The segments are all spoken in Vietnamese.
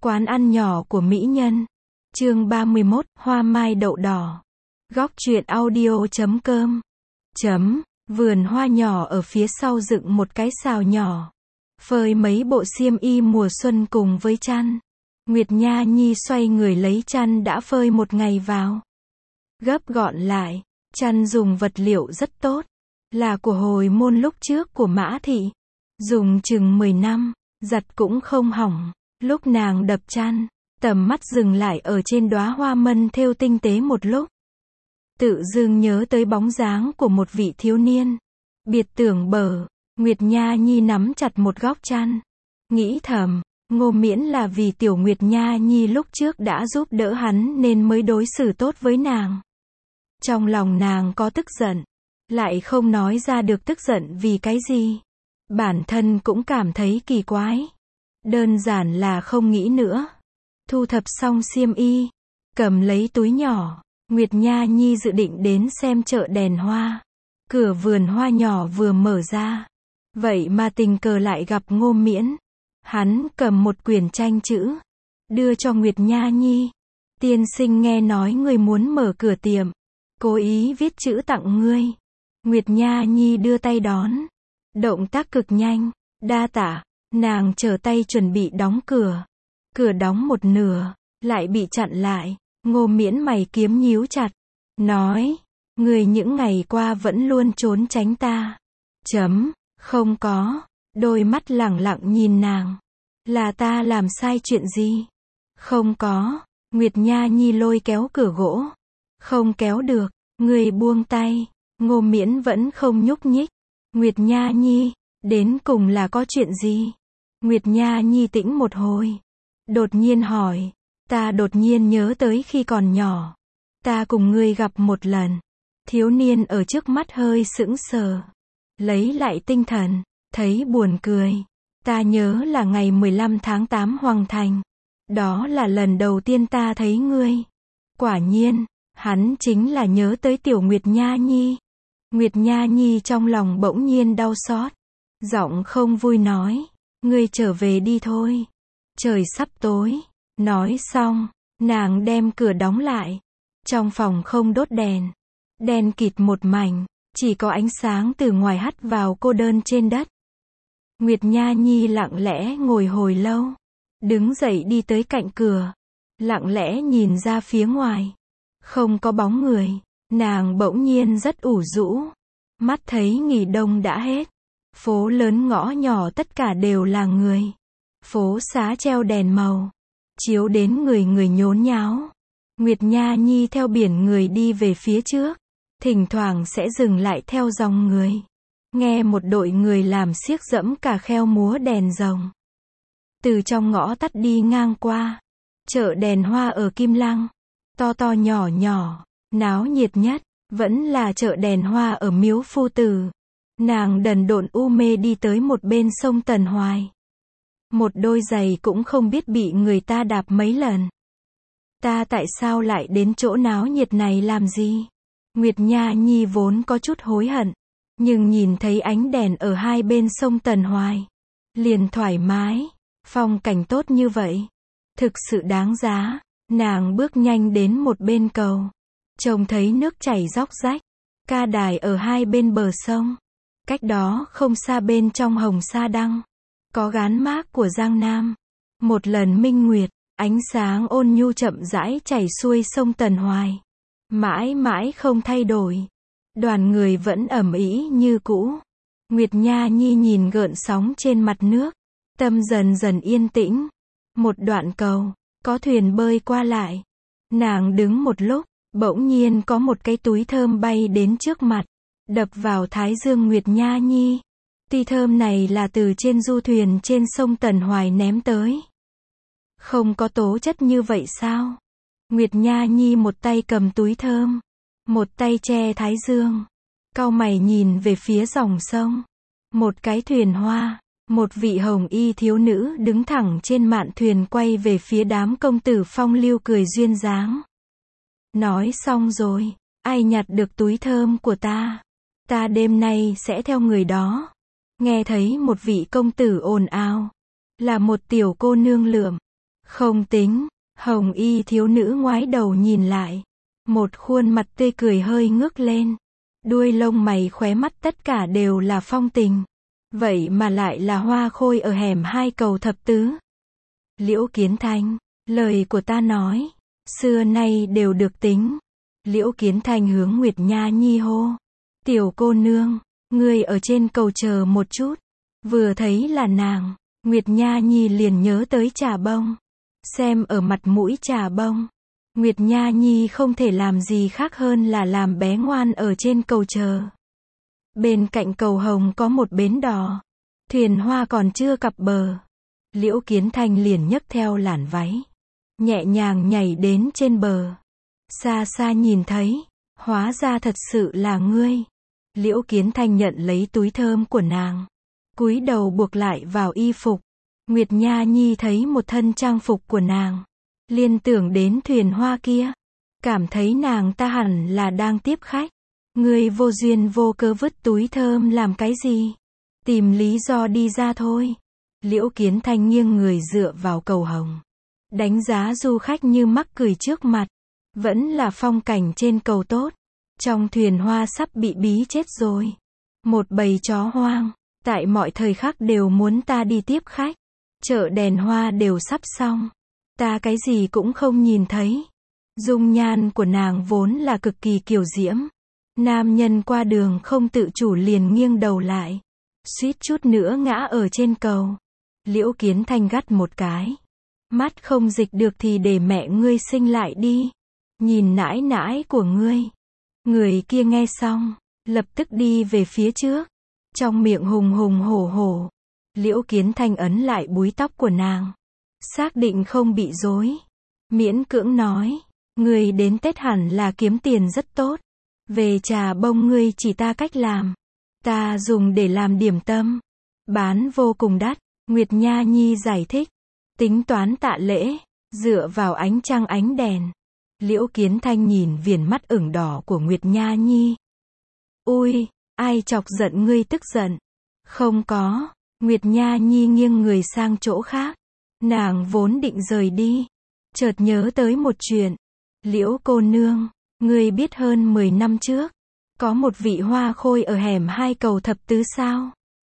Quán ăn nhỏ của mỹ nhân. Chương 31, hoa mai đậu đỏ. Góc truyện audio.com. Vườn hoa nhỏ ở phía sau dựng một cái xào nhỏ. Phơi mấy bộ xiêm y mùa xuân cùng với chăn. Nguyệt Nha Nhi xoay người lấy chăn đã phơi một ngày vào. Gấp gọn lại. Chăn dùng vật liệu rất tốt. Là của hồi môn lúc trước của Mã Thị. Dùng chừng 10 năm, giặt cũng không hỏng. Lúc nàng đập chăn, tầm mắt dừng lại ở trên đóa hoa mân thêu tinh tế một lúc. Tự dưng nhớ tới bóng dáng của một vị thiếu niên. Biệt tưởng bờ, Nguyệt Nha Nhi nắm chặt một góc chăn. Nghĩ thầm, Ngô Miễn là vì tiểu Nguyệt Nha Nhi lúc trước đã giúp đỡ hắn nên mới đối xử tốt với nàng. Trong lòng nàng có tức giận, lại không nói ra được tức giận vì cái gì. Bản thân cũng cảm thấy kỳ quái. Đơn giản là không nghĩ nữa. Thu thập xong xiêm y, cầm lấy túi nhỏ, Nguyệt Nha Nhi dự định đến xem chợ đèn hoa. Cửa vườn hoa nhỏ vừa mở ra. Vậy mà tình cờ lại gặp Ngô Miễn. Hắn cầm một quyển tranh chữ, đưa cho Nguyệt Nha Nhi. Tiên sinh nghe nói ngươi muốn mở cửa tiệm, cố ý viết chữ tặng ngươi. Nguyệt Nha Nhi đưa tay đón. Động tác cực nhanh, đa tạ. Nàng trở tay chuẩn bị đóng cửa. Cửa đóng một nửa, lại bị chặn lại. Ngô Miễn mày kiếm nhíu chặt. Nói, người những ngày qua vẫn luôn trốn tránh ta. Không có. Đôi mắt lẳng lặng nhìn nàng. Là ta làm sai chuyện gì? Không có. Nguyệt Nha Nhi lôi kéo cửa gỗ. Không kéo được. Người buông tay. Ngô Miễn vẫn không nhúc nhích. Nguyệt Nha Nhi, đến cùng là có chuyện gì? Nguyệt Nha Nhi tĩnh một hồi. Đột nhiên hỏi. Ta đột nhiên nhớ tới khi còn nhỏ. Ta cùng ngươi gặp một lần. Thiếu niên ở trước mắt hơi sững sờ. Lấy lại tinh thần. Thấy buồn cười. Ta nhớ là ngày 15 tháng 8 Hoàng Thành. Đó là lần đầu tiên ta thấy ngươi. Quả nhiên, hắn chính là nhớ tới tiểu Nguyệt Nha Nhi. Nguyệt Nha Nhi trong lòng bỗng nhiên đau xót. Giọng không vui nói. Ngươi trở về đi thôi. Trời sắp tối. Nói xong, nàng đem cửa đóng lại. Trong phòng không đốt đèn. Đen kịt một mảnh. Chỉ có ánh sáng từ ngoài hắt vào cô đơn trên đất. Nguyệt Nha Nhi lặng lẽ ngồi hồi lâu. Đứng dậy đi tới cạnh cửa. Lặng lẽ nhìn ra phía ngoài. Không có bóng người. Nàng bỗng nhiên rất ủ rũ. Mắt thấy nghỉ đông đã hết. Phố lớn ngõ nhỏ tất cả đều là người. Phố xá treo đèn màu. Chiếu đến người người nhốn nháo. Nguyệt Nha Nhi theo biển người đi về phía trước. Thỉnh thoảng sẽ dừng lại theo dòng người. Nghe một đội người làm xiếc dẫm cả kheo múa đèn rồng. Từ trong ngõ tắt đi ngang qua. Chợ đèn hoa ở Kim Lăng. To to nhỏ nhỏ. Náo nhiệt nhất. Vẫn là chợ đèn hoa ở Miếu Phu Tử. Nàng đần độn u mê đi tới một bên sông Tần Hoài. Một đôi giày cũng không biết bị người ta đạp mấy lần. Ta tại sao lại đến chỗ náo nhiệt này làm gì? Nguyệt Nha Nhi vốn có chút hối hận. Nhưng nhìn thấy ánh đèn ở hai bên sông Tần Hoài. Liền thoải mái. Phong cảnh tốt như vậy. Thực sự đáng giá. Nàng bước nhanh đến một bên cầu. Trông thấy nước chảy róc rách. Ca đài ở hai bên bờ sông. Cách đó không xa bên trong Hồng Sa Đăng. Có gán mác của Giang Nam. Một lần minh nguyệt. Ánh sáng ôn nhu chậm rãi chảy xuôi sông Tần Hoài. Mãi mãi không thay đổi. Đoàn người vẫn ầm ĩ như cũ. Nguyệt Nha Nhi nhìn gợn sóng trên mặt nước. Tâm dần dần yên tĩnh. Một đoạn cầu. Có thuyền bơi qua lại. Nàng đứng một lúc. Bỗng nhiên có một cái túi thơm bay đến trước mặt. Đập vào thái dương Nguyệt Nha Nhi. Ti thơm này là từ trên du thuyền trên sông Tần Hoài ném tới. Không có tố chất như vậy sao? Nguyệt Nha Nhi một tay cầm túi thơm. Một tay che thái dương. Cau mày nhìn về phía dòng sông. Một cái thuyền hoa. Một vị hồng y thiếu nữ đứng thẳng trên mạn thuyền quay về phía đám công tử phong lưu cười duyên dáng. Nói xong rồi. Ai nhặt được túi thơm của ta? Ta đêm nay sẽ theo người đó. Nghe thấy một vị công tử ồn ào. Là một tiểu cô nương lượm. Không tính, hồng y thiếu nữ ngoái đầu nhìn lại. Một khuôn mặt tươi cười hơi ngước lên. Đuôi lông mày khóe mắt tất cả đều là phong tình. Vậy mà lại là Hoa Khôi ở hẻm 2 cầu thập tứ. Liễu Kiến Thanh, lời của ta nói, xưa nay đều được tính. Liễu Kiến Thanh hướng Nguyệt Nha Nhi hô. Tiểu cô nương, ngươi ở trên cầu chờ một chút. Vừa thấy là nàng, Nguyệt Nha Nhi liền nhớ tới Trà Bông. Xem ở mặt mũi Trà Bông, Nguyệt Nha Nhi không thể làm gì khác hơn là làm bé ngoan ở trên cầu chờ. Bên cạnh cầu hồng có một bến đò. Thuyền hoa còn chưa cập bờ. Liễu Kiến Thanh liền nhấc theo làn váy. Nhẹ nhàng nhảy đến trên bờ. Xa xa nhìn thấy. Hóa ra thật sự là ngươi. Liễu Kiến Thanh nhận lấy túi thơm của nàng. Cúi đầu buộc lại vào y phục. Nguyệt Nha Nhi thấy một thân trang phục của nàng. Liên tưởng đến thuyền hoa kia. Cảm thấy nàng ta hẳn là đang tiếp khách. Ngươi vô duyên vô cớ vứt túi thơm làm cái gì? Tìm lý do đi ra thôi. Liễu Kiến Thanh nghiêng người dựa vào cầu hồng. Đánh giá du khách như mắc cười trước mặt. Vẫn là phong cảnh trên cầu tốt. Trong thuyền hoa sắp bị bí chết rồi. Một bầy chó hoang. Tại mọi thời khắc đều muốn ta đi tiếp khách. Chợ đèn hoa đều sắp xong. Ta cái gì cũng không nhìn thấy. Dung nhan của nàng vốn là cực kỳ kiều diễm. Nam nhân qua đường không tự chủ liền nghiêng đầu lại. Suýt chút nữa ngã ở trên cầu. Liễu Kiến Thanh gắt một cái. Mắt không dịch được thì để mẹ ngươi sinh lại đi. Nhìn nãi nãi của ngươi. Người kia nghe xong, lập tức đi về phía trước. Trong miệng hùng hùng hổ hổ. Liễu Kiến Thanh ấn lại búi tóc của nàng. Xác định không bị rối. Miễn cưỡng nói. Ngươi đến Tết hẳn là kiếm tiền rất tốt. Về Trà Bông ngươi chỉ ta cách làm. Ta dùng để làm điểm tâm. Bán vô cùng đắt. Nguyệt Nha Nhi giải thích. Tính toán tạ lễ. Dựa vào ánh trăng ánh đèn. Liễu Kiến Thanh nhìn viền mắt ửng đỏ của Nguyệt Nha Nhi. Ui, ai chọc giận ngươi tức giận? Không có. Nguyệt Nha Nhi nghiêng người sang chỗ khác. Nàng vốn định rời đi. Chợt nhớ tới một chuyện. Liễu cô nương, ngươi biết hơn 10 năm trước. Có một vị Hoa Khôi ở hẻm 2 cầu thập tứ sao?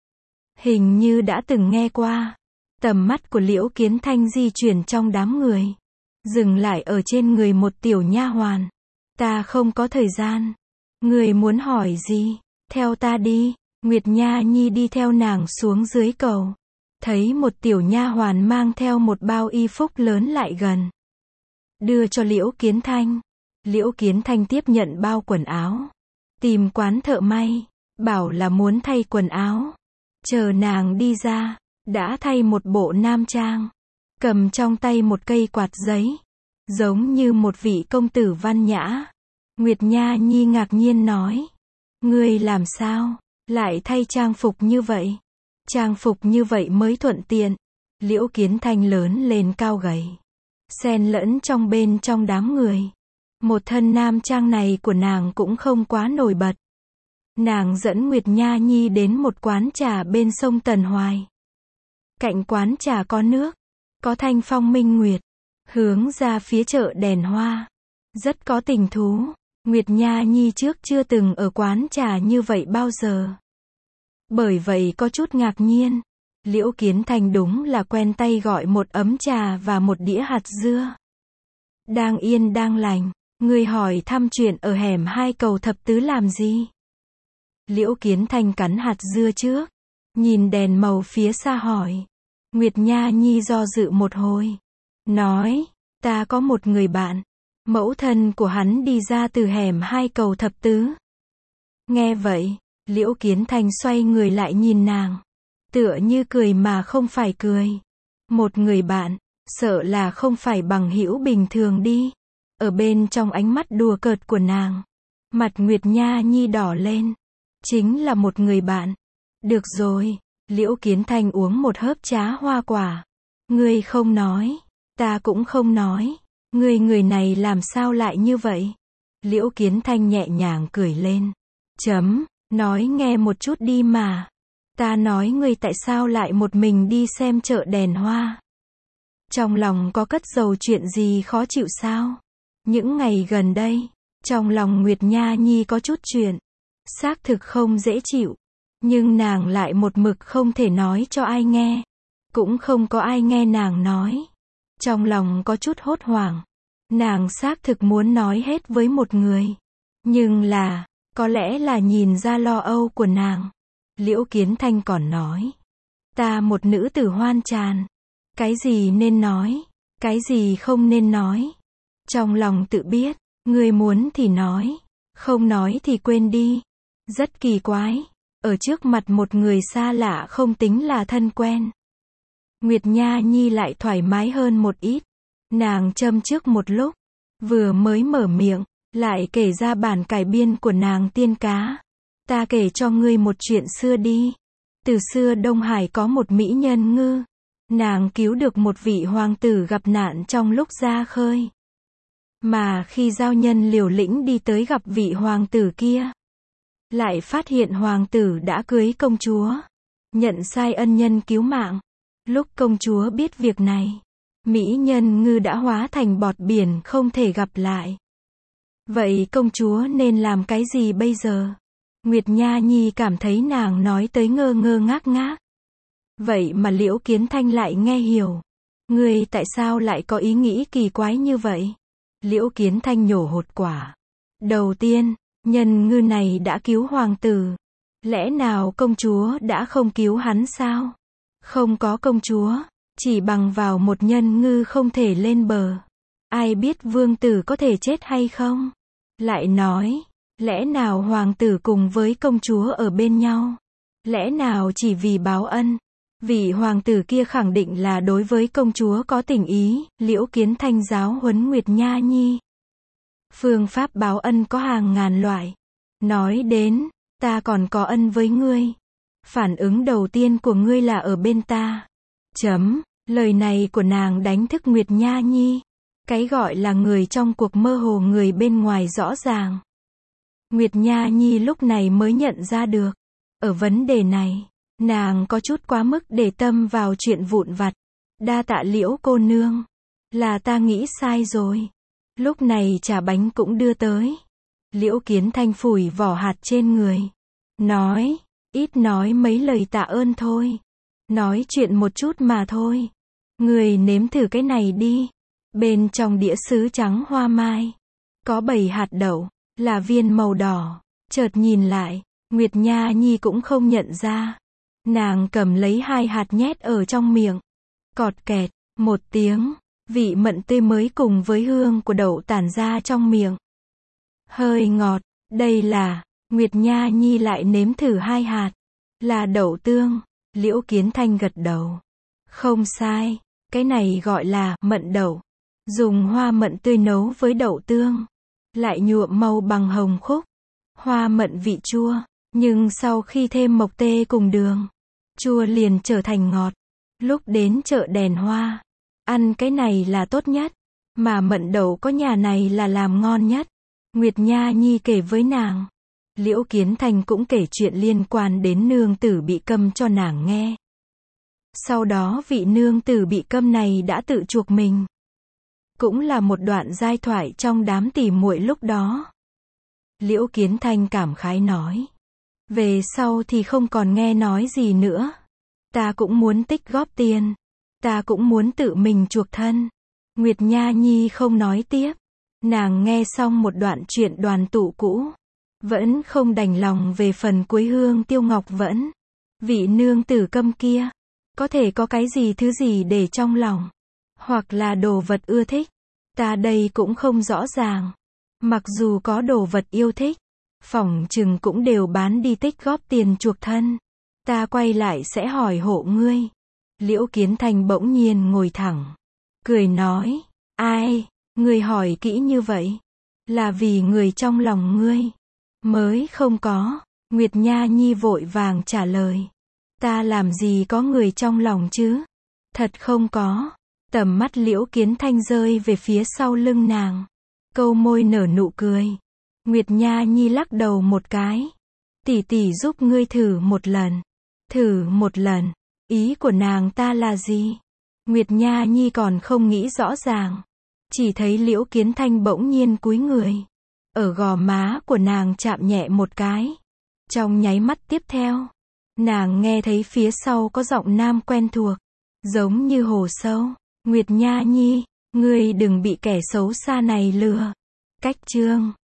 Hình như đã từng nghe qua. Tầm mắt của Liễu Kiến Thanh di chuyển trong đám người. Dừng lại ở trên người một tiểu nha hoàn. Ta không có thời gian. Ngươi muốn hỏi gì? Theo ta đi. Nguyệt Nha Nhi đi theo nàng xuống dưới cầu. Thấy một tiểu nha hoàn mang theo một bao y phúc lớn lại gần. Đưa cho Liễu Kiến Thanh. Liễu Kiến Thanh tiếp nhận bao quần áo. Tìm quán thợ may. Bảo là muốn thay quần áo. Chờ nàng đi ra. Đã thay một bộ nam trang. Cầm trong tay một cây quạt giấy. Giống như một vị công tử văn nhã. Nguyệt Nha Nhi ngạc nhiên nói. Ngươi làm sao? Lại thay trang phục như vậy? Trang phục như vậy mới thuận tiện. Liễu Kiến Thanh lớn lên cao gầy. Xen lẫn bên trong đám người. Một thân nam trang này của nàng cũng không quá nổi bật. Nàng dẫn Nguyệt Nha Nhi đến một quán trà bên sông Tần Hoài. Cạnh quán trà có nước. Có thanh phong minh nguyệt. Hướng ra phía chợ đèn hoa. Rất có tình thú. Nguyệt Nha Nhi trước chưa từng ở quán trà như vậy bao giờ. Bởi vậy có chút ngạc nhiên. Liễu Kiến Thanh đúng là quen tay gọi một ấm trà và một đĩa hạt dưa. Đang yên đang lành. Ngươi hỏi thăm chuyện ở hẻm 2 cầu thập tứ làm gì? Liễu Kiến Thanh cắn hạt dưa trước. Nhìn đèn màu phía xa hỏi. Nguyệt Nha Nhi do dự một hồi. Nói, ta có một người bạn. Mẫu thân của hắn đi ra từ hẻm 2 cầu thập tứ. Nghe vậy, Liễu Kiến Thanh xoay người lại nhìn nàng. Tựa như cười mà không phải cười. Một người bạn, sợ là không phải bằng hữu bình thường đi. Ở bên trong ánh mắt đùa cợt của nàng. Mặt Nguyệt Nha Nhi đỏ lên. Chính là một người bạn. Được rồi, Liễu Kiến Thanh uống một hớp trà hoa quả. Ngươi không nói, ta cũng không nói. Người này làm sao lại như vậy? Liễu Kiến Thanh nhẹ nhàng cười lên. Nói nghe một chút đi mà. Ta nói ngươi tại sao lại một mình đi xem chợ đèn hoa? Trong lòng có cất giấu chuyện gì khó chịu sao? Những ngày gần đây, trong lòng Nguyệt Nha Nhi có chút chuyện. Xác thực không dễ chịu. Nhưng nàng lại một mực không thể nói cho ai nghe. Cũng không có ai nghe nàng nói. Trong lòng có chút hốt hoảng. Nàng xác thực muốn nói hết với một người. Nhưng là, có lẽ là nhìn ra lo âu của nàng. Liễu Kiến Thanh còn nói. Ta một nữ tử hoan tràn. Cái gì nên nói, cái gì không nên nói. Trong lòng tự biết, người muốn thì nói, không nói thì quên đi. Rất kỳ quái, ở trước mặt một người xa lạ không tính là thân quen. Nguyệt Nha Nhi lại thoải mái hơn một ít. Nàng châm trước một lúc, vừa mới mở miệng, lại kể ra bản cải biên của nàng tiên cá. Ta kể cho ngươi một chuyện xưa đi. Từ xưa Đông Hải có một mỹ nhân ngư. Nàng cứu được một vị hoàng tử gặp nạn trong lúc ra khơi. Mà khi giao nhân liều lĩnh đi tới gặp vị hoàng tử kia, lại phát hiện hoàng tử đã cưới công chúa, nhận sai ân nhân cứu mạng. Lúc công chúa biết việc này, mỹ nhân ngư đã hóa thành bọt biển không thể gặp lại. Vậy công chúa nên làm cái gì bây giờ? Nguyệt Nha Nhi cảm thấy nàng nói tới ngơ ngơ ngác ngác. Vậy mà Liễu Kiến Thanh lại nghe hiểu. Ngươi tại sao lại có ý nghĩ kỳ quái như vậy? Liễu Kiến Thanh nhổ hột quả. Đầu tiên, nhân ngư này đã cứu hoàng tử. Lẽ nào công chúa đã không cứu hắn sao? Không có công chúa, chỉ bằng vào một nhân ngư không thể lên bờ. Ai biết vương tử có thể chết hay không? Lại nói, lẽ nào hoàng tử cùng với công chúa ở bên nhau? Lẽ nào chỉ vì báo ân? Vị hoàng tử kia khẳng định là đối với công chúa có tình ý. Liễu Kiến Thanh giáo huấn Nguyệt Nha Nhi. Phương pháp báo ân có hàng ngàn loại. Nói đến, ta còn có ân với ngươi. Phản ứng đầu tiên của ngươi là ở bên ta. Lời này của nàng đánh thức Nguyệt Nha Nhi. Cái gọi là người trong cuộc mơ hồ, người bên ngoài rõ ràng. Nguyệt Nha Nhi lúc này mới nhận ra được. Ở vấn đề này, nàng có chút quá mức để tâm vào chuyện vụn vặt. Đa tạ Liễu cô nương. Là ta nghĩ sai rồi. Lúc này trà bánh cũng đưa tới. Liễu Kiến Thanh phủi vỏ hạt trên người. Nói, ít nói mấy lời tạ ơn thôi. Nói chuyện một chút mà thôi. Người nếm thử cái này đi. Bên trong đĩa sứ trắng hoa mai, có 7 hạt đậu, là viên màu đỏ. Chợt nhìn lại, Nguyệt Nha Nhi cũng không nhận ra. Nàng cầm lấy 2 hạt nhét ở trong miệng. Cọt kẹt, một tiếng, vị mận tươi mới cùng với hương của đậu tản ra trong miệng. Hơi ngọt, đây là, Nguyệt Nha Nhi lại nếm thử 2 hạt. Là đậu tương. Liễu Kiến Thanh gật đầu. Không sai, cái này gọi là mận đậu. Dùng hoa mận tươi nấu với đậu tương, lại nhuộm màu bằng hồng khúc. Hoa mận vị chua, nhưng sau khi thêm mộc tê cùng đường, chua liền trở thành ngọt. Lúc đến chợ đèn hoa, ăn cái này là tốt nhất, mà mận đậu có nhà này là làm ngon nhất. Nguyệt Nha Nhi kể với nàng. Liễu Kiến Thanh cũng kể chuyện liên quan đến nương tử bị câm cho nàng nghe. Sau đó vị nương tử bị câm này đã tự chuộc mình. Cũng là một đoạn giai thoại trong đám tỉ muội lúc đó. Liễu Kiến Thanh cảm khái nói. Về sau thì không còn nghe nói gì nữa. Ta cũng muốn tích góp tiền. Ta cũng muốn tự mình chuộc thân. Nguyệt Nha Nhi không nói tiếp. Nàng nghe xong một đoạn chuyện đoàn tụ cũ. Vẫn không đành lòng về phần cuối Hương Tiêu Ngọc Vẫn. Vị nương tử câm kia. Có thể có cái gì thứ gì để trong lòng. Hoặc là đồ vật ưa thích. Ta đây cũng không rõ ràng. Mặc dù có đồ vật yêu thích, phỏng chừng cũng đều bán đi tích góp tiền chuộc thân. Ta quay lại sẽ hỏi hộ ngươi. Liễu Kiến Thanh bỗng nhiên ngồi thẳng. Cười nói. Ai, ngươi hỏi kỹ như vậy? Là vì người trong lòng ngươi mới không có. Nguyệt Nha Nhi vội vàng trả lời. Ta làm gì có người trong lòng chứ? Thật không có. Tầm mắt Liễu Kiến Thanh rơi về phía sau lưng nàng. Câu môi nở nụ cười. Nguyệt Nha Nhi lắc đầu một cái. Tỷ tỷ giúp ngươi thử một lần. Thử một lần. Ý của nàng ta là gì? Nguyệt Nha Nhi còn không nghĩ rõ ràng. Chỉ thấy Liễu Kiến Thanh bỗng nhiên cúi người. Ở gò má của nàng chạm nhẹ một cái. Trong nháy mắt tiếp theo, nàng nghe thấy phía sau có giọng nam quen thuộc. Giống như hồ sâu. Nguyệt Nha Nhi, ngươi đừng bị kẻ xấu xa này lừa. Cách chương